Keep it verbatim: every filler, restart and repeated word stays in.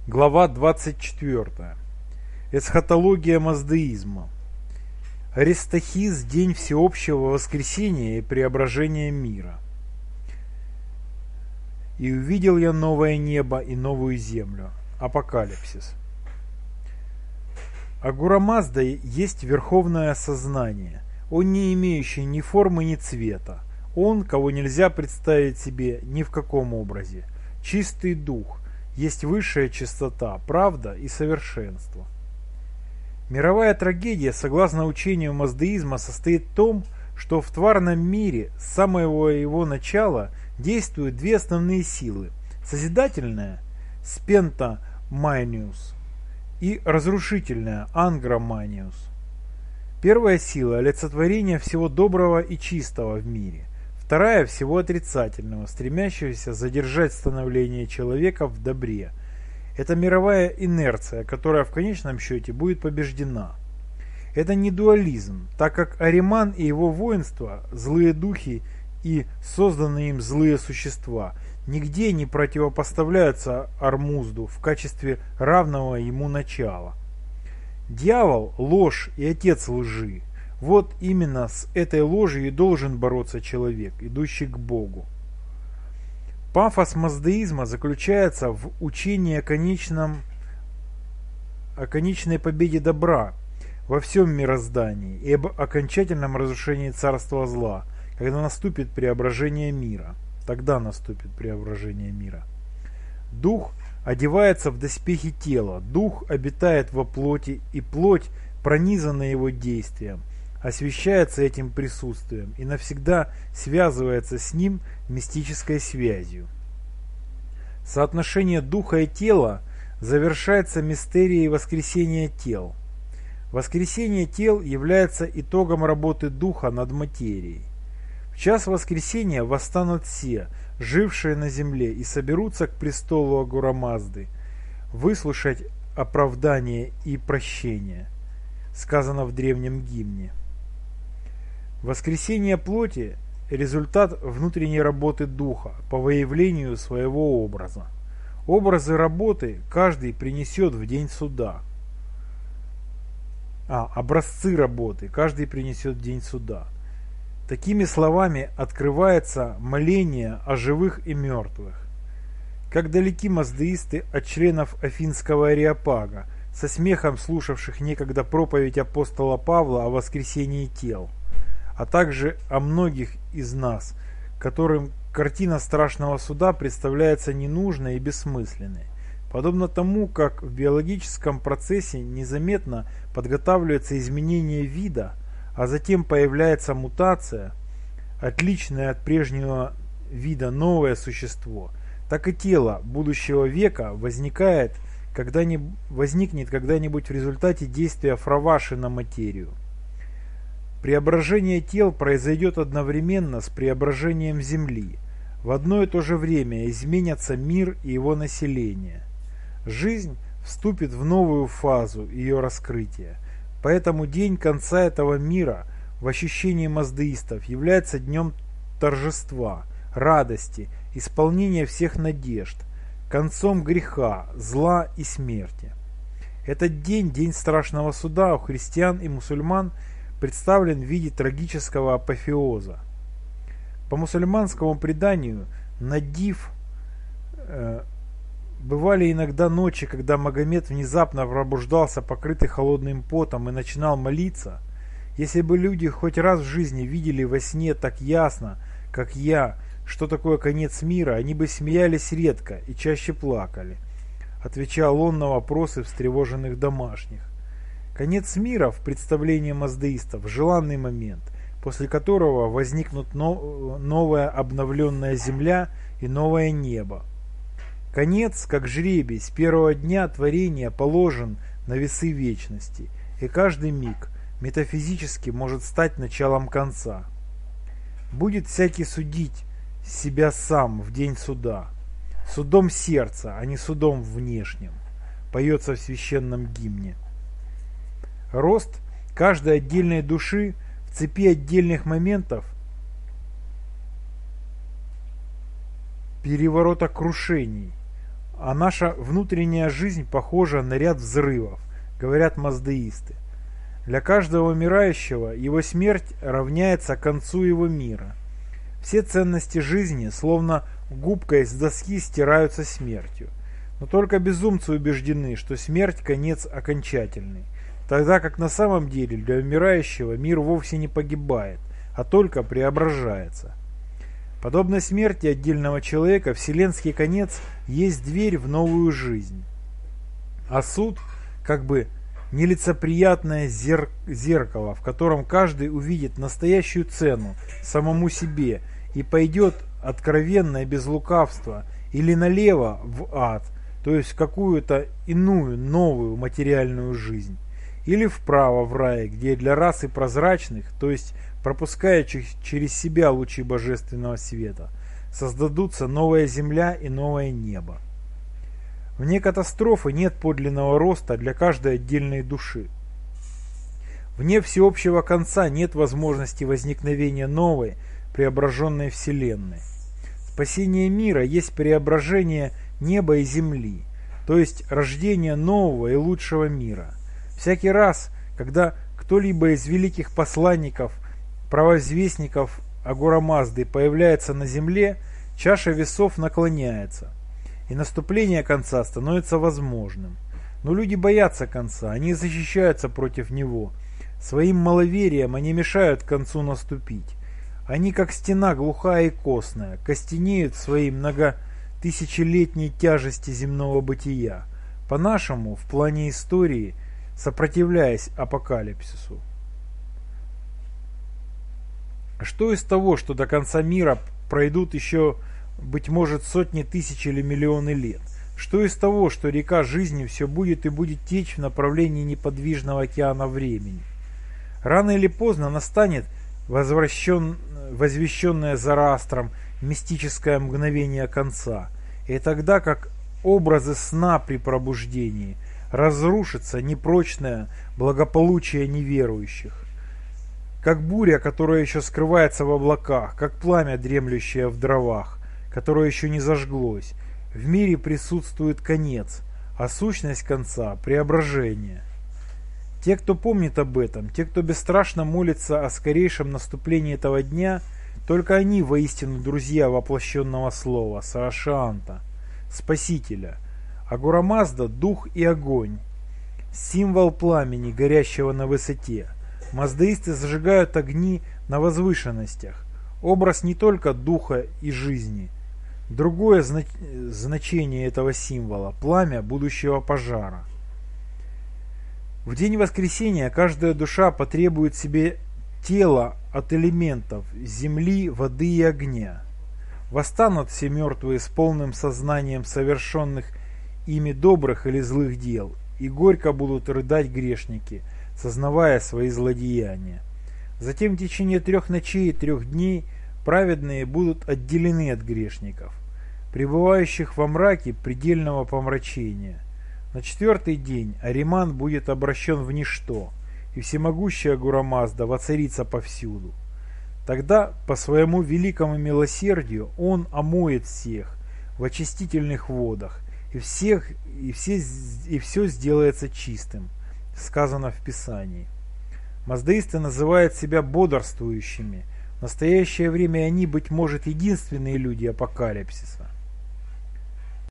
Глава двадцать четвёртая. Эсхатология маздеизма. Аристохиз – день всеобщего воскресения и преображения мира. И увидел я новое небо и новую землю. Апокалипсис. Агура Мазда есть верховное сознание, он не имеющий ни формы, ни цвета, он, кого нельзя представить себе ни в каком образе, чистый дух, есть высшая чистота, правда и совершенство. Мировая трагедия, согласно учению маздеизма, состоит в том, что в тварном мире с самого его начала действуют две основные силы – созидательная – спента маниус и разрушительная – ангра маниус. Первая сила – олицетворение всего доброго и чистого в мире. Вторая – всего отрицательного, стремящегося задержать становление человека в добре. Это мировая инерция, которая в конечном счете будет побеждена. Это не дуализм, так как Ариман и его воинство, злые духи и созданные им злые существа, нигде не противопоставляются Армузду в качестве равного ему начала. Дьявол – ложь и отец лжи. Вот именно с этой ложью и должен бороться человек, идущий к Богу. Пафос маздеизма заключается в учении о, конечном, о конечной победе добра во всем мироздании и об окончательном разрушении царства зла, когда наступит преображение мира. Тогда наступит преображение мира. Дух одевается в доспехи тела, дух обитает во плоти, и плоть, пронизанная его действием, освещается этим присутствием и навсегда связывается с ним мистической связью. Соотношение духа и тела завершается мистерией воскресения тел. Воскресение тел является итогом работы духа над материей. В час воскресения восстанут все, жившие на земле, и соберутся к престолу Агура Мазды, выслушать оправдание и прощение, сказано в древнем гимне. Воскресение плоти – результат внутренней работы духа по выявлению своего образа. Образы работы каждый принесет в день суда. А, образцы работы каждый принесет в день суда. Такими словами открывается моление о живых и мертвых. Как далеки маздеисты от членов Афинского Ареопага, со смехом слушавших некогда проповедь апостола Павла о воскресении тел, а также о многих из нас, которым картина страшного суда представляется ненужной и бессмысленной, подобно тому, как в биологическом процессе незаметно подготавливается изменение вида, а затем появляется мутация, отличное от прежнего вида новое существо, так и тело будущего века возникает, когда-нибудь, возникнет когда-нибудь в результате действия фраваши на материю. Преображение тел произойдет одновременно с преображением Земли. В одно и то же время изменятся мир и его население. Жизнь вступит в новую фазу ее раскрытия. Поэтому день конца этого мира в ощущении маздеистов является днем торжества, радости, исполнения всех надежд, концом греха, зла и смерти. Этот день, день страшного суда, у христиан и мусульман представлен в виде трагического апофеоза. По мусульманскому преданию, Надив э, бывали иногда ночи, когда Магомед внезапно пробуждался, покрытый холодным потом, и начинал молиться. Если бы люди хоть раз в жизни видели во сне так ясно, как я, что такое конец мира, они бы смеялись редко и чаще плакали, отвечал он на вопросы встревоженных домашних. Конец мира в представлении маздеистов – желанный момент, после которого возникнут новая обновленная земля и новое небо. Конец, как жребий, с первого дня творения положен на весы вечности, и каждый миг метафизически может стать началом конца. Будет всякий судить себя сам в день суда, судом сердца, а не судом внешним, поется в священном гимне. Рост каждой отдельной души в цепи отдельных моментов переворота крушений, а наша внутренняя жизнь похожа на ряд взрывов, говорят маздеисты. Для каждого умирающего его смерть равняется концу его мира. Все ценности жизни, словно губкой с доски, стираются смертью. Но только безумцы убеждены, что смерть – конец окончательный, тогда как на самом деле для умирающего мир вовсе не погибает, а только преображается. Подобно смерти отдельного человека, вселенский конец есть дверь в новую жизнь. А суд – как бы нелицеприятное зер... зеркало, в котором каждый увидит настоящую цену самому себе и пойдет откровенно и без лукавства или налево в ад, то есть в какую-то иную новую материальную жизнь, или вправо в рай, где для расы прозрачных, то есть пропускающих через себя лучи божественного света, создадутся новая земля и новое небо. Вне катастрофы нет подлинного роста для каждой отдельной души. Вне всеобщего конца нет возможности возникновения новой, преображенной Вселенной. Спасение мира есть преображение неба и земли, то есть рождение нового и лучшего мира. Всякий раз, когда кто-либо из великих посланников, провозвестников Агура Мазды появляется на земле, чаша весов наклоняется, и наступление конца становится возможным. Но люди боятся конца, они защищаются против него. Своим маловерием они мешают концу наступить. Они, как стена глухая и костная, костенеют в своей многотысячелетней тяжести земного бытия, по-нашему, в плане истории, сопротивляясь апокалипсису. Что из того, что до конца мира пройдут еще, быть может, сотни тысяч или миллионы лет? Что из того, что река жизни все будет и будет течь в направлении неподвижного океана времени? Рано или поздно настанет возвращен, возвещенное Зороастром мистическое мгновение конца, и тогда, как образы сна при пробуждении, разрушится непрочное благополучие неверующих. Как буря, которая еще скрывается в облаках, как пламя, дремлющее в дровах, которое еще не зажглось, в мире присутствует конец, а сущность конца – преображение. Те, кто помнит об этом, те, кто бесстрашно молится о скорейшем наступлении этого дня, только они воистину друзья воплощенного слова, Саашианта, Спасителя. Агура Мазда – дух и огонь, символ пламени, горящего на высоте. Маздеисты зажигают огни на возвышенностях, образ не только духа и жизни. Другое знач... значение этого символа – пламя будущего пожара. В день воскресения каждая душа потребует себе тела от элементов земли, воды и огня. Восстанут все мертвые с полным сознанием совершенных ими добрых или злых дел, и горько будут рыдать грешники, сознавая свои злодеяния. Затем в течение трех ночей и трех дней праведные будут отделены от грешников, пребывающих во мраке предельного помрачения. На четвертый день Ариман будет обращен в ничто, и всемогущая Агура Мазда воцарится повсюду. Тогда, по своему великому милосердию, он омоет всех в очистительных водах, и, всех, и, все, и все сделается чистым, сказано в Писании. Маздеисты называют себя бодрствующими. В настоящее время они, быть может, единственные люди апокалипсиса.